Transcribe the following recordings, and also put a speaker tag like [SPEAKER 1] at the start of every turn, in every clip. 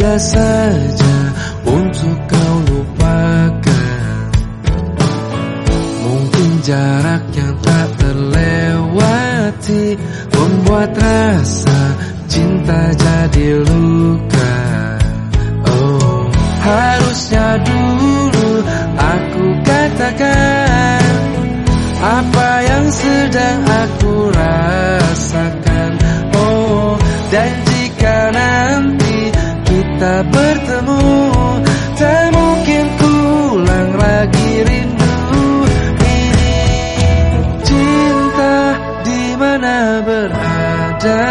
[SPEAKER 1] mudah saja untuk kau lupakan. Mungkin jarak yang tak terlewati membuat rasa cinta jadi luka. Oh, harusnya dulu aku katakan apa yang sedang aku rasakan. Oh, dan jika nanti kita bertemu, tak mungkin kuulang lagi rindu ini. Cinta di mana berada?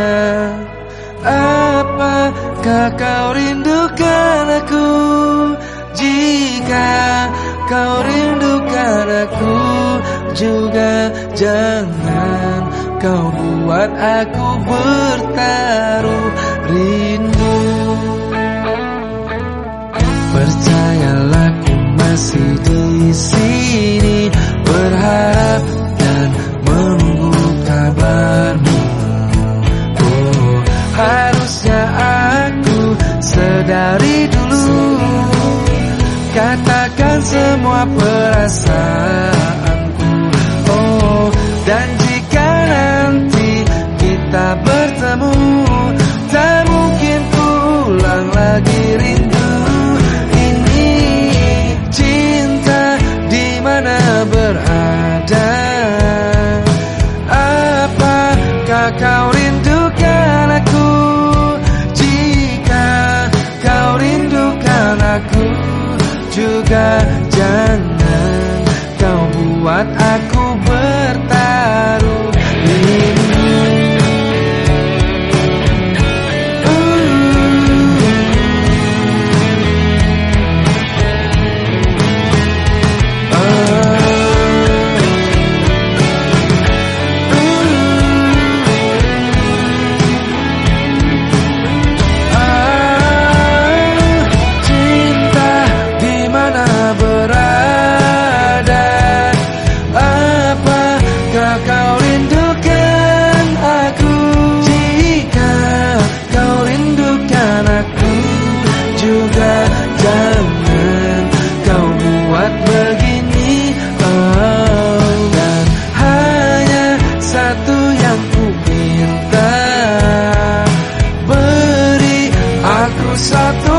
[SPEAKER 1] Apakah kau rindukan aku? Jika kau rindukan aku juga, jangan kau buat aku bertaruh rindu. Percayalah, ku masih di sini, berharap dan menunggu kabarmu. Oh, harusnya aku sedari dulu katakan semua perasaanku. Oh, dan jika nanti kita bertemu, tak mungkin pulang lagi rindu ini. Cinta di mana berada? Apakah kau rindukan aku? Jika kau rindukan aku juga, jangan kau buat aku bertaruh rindu. Kau rindukan aku? Jika kau rindukan aku juga, jangan kau buat begini. Oh, dan hanya satu yang ku minta, beri aku satu